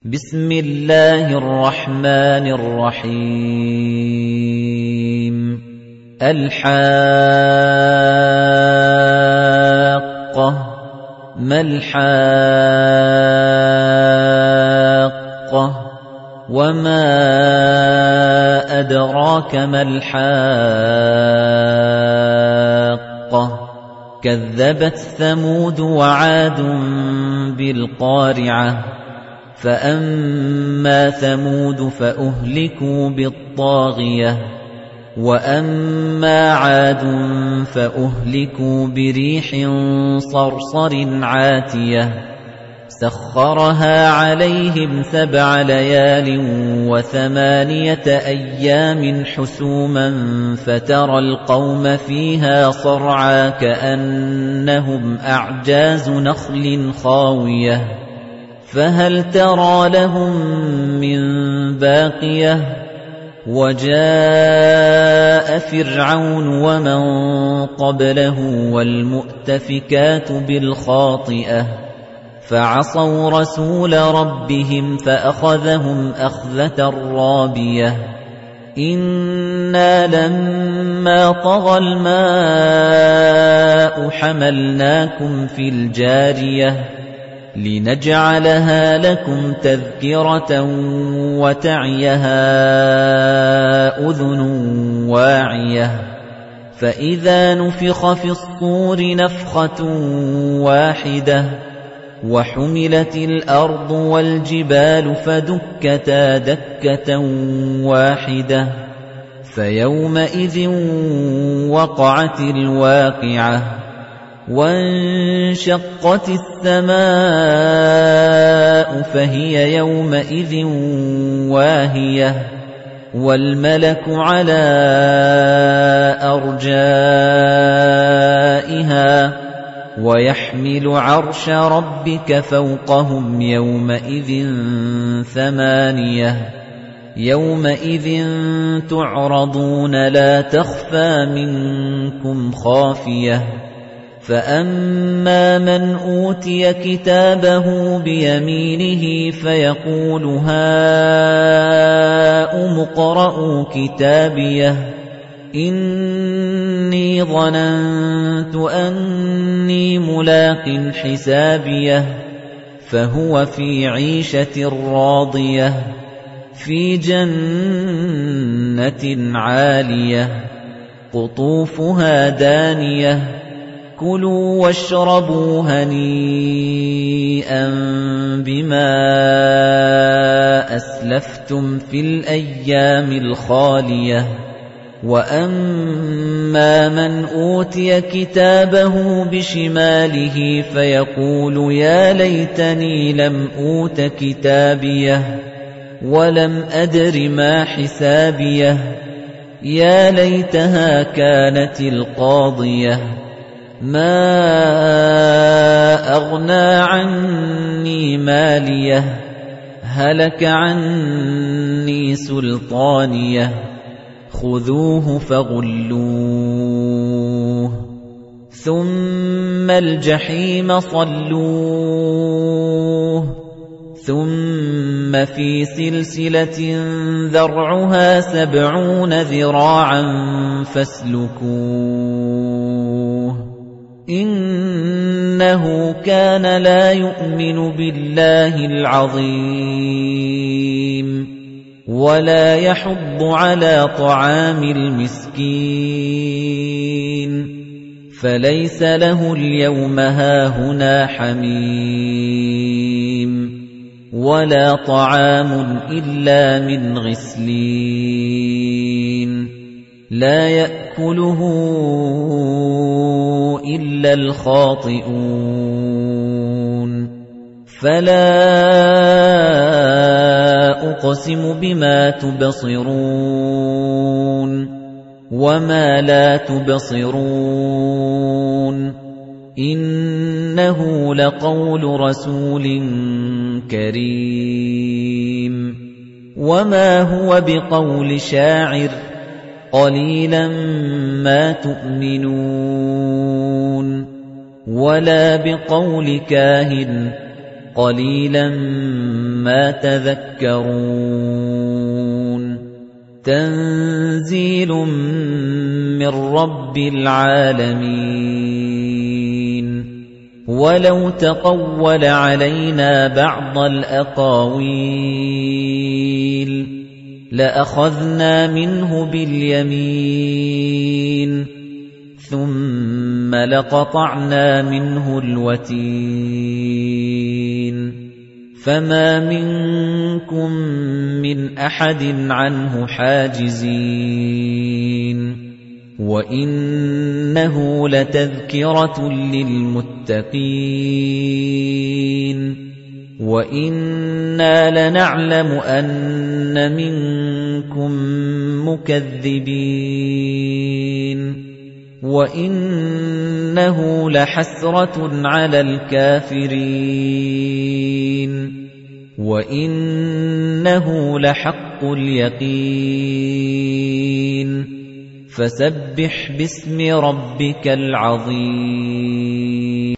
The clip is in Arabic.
بسم الله الرحمن الرحيم الحاقة ما الحاقة وما أدراك ما الحاقة كذبت ثمود وعاد بالقارعة فأما ثمود فأهلكوا بالطاغية وأما عاد فأهلكوا بريح صرصر عاتية سخرها عليهم 7 ليال و8 أيام حسوما فترى القوم فيها صرعى كأنهم أعجاز نخل خاوية فهل ترى لهم من باقية وجاء فرعون ومن قبله والمؤتفكات بالخاطئة فعصوا رسول ربهم فأخذهم أخذة رابية إنا لما طغى الماء حملناكم في الجارية لنجعلها لكم تذكرة وتعيها أذن واعية فإذا نفخ في الصور نفخة واحدة وحملت الأرض والجبال فدكتا دكة واحدة فيومئذ وقعت الواقعة وانشقت السماء فهي يومئذ واهية والملك على أرجائها ويحمل عرش ربك فوقهم يومئذ 8 يومئذ تعرضون لا تخفى منكم خافية فأما من أوتي كتابه بيمينه فيقول هاؤم اقرءوا كتابيه إني ظننت أني ملاق حسابيه فهو في عيشة راضية في جنة عالية قطوفها دانية كلوا واشربوا هنيئا بما أسلفتم في الأيام الخالية وأما من أوتي كتابه بشماله فيقول يا ليتني لم أوت كتابيه ولم أدر ما حسابيه يا ليتها كانت القاضية ما أغنى عني ماليه هلك عني سلطانيه خذوه فغلوه ثم الجحيم صلوه ثم في سلسلة ذرعها 70 ذراعا فاسلكوه إنه كان لا يؤمن بالله العظيم ولا يحض على طعام المسكين فليس له اليوم هاهنا حميم ولا طعام إلا من غسلين لا يأكله إلا الخاطئون فلا أقسم بما تبصرون وما لا تبصرون إنه لقول رسول كريم وما هو بقول شاعر قليلا ما تؤمنون ولا بقول كاهن قَلِيلًا مَا تَذَكَّرُونَ تَنزِيلٌ مِّن رَّبِّ الْعَالَمِينَ وَلَوْ تَقَوَّلَ عَلَيْنَا بَعْضَ الْأَقَاوِيلِ لَأَخَذْنَا مِنْهُ بِالْيَمِينِ ثُمَّ لَقَطَعْنَا مِنْهُ الْوَتِينَ فَمَا مِنكُم مِّنْ أَحَدٍ عَنْهُ حَاجِزِينَ وَإِنَّهُ لَتَذْكِرَةٌ لِّلْمُتَّقِينَ وَإِنَّا لَنَعْلَمُ أَنَّ مِنكُم مُّكَذِّبِينَ وَإِنَّهُ لَحَسْرَةٌ عَلَى الْكَافِرِينَ وَإِنَّهُ لَحَقُّ الْيَقِينِ فَسَبِّحْ بِاسْمِ رَبِّكَ الْعَظِيمِ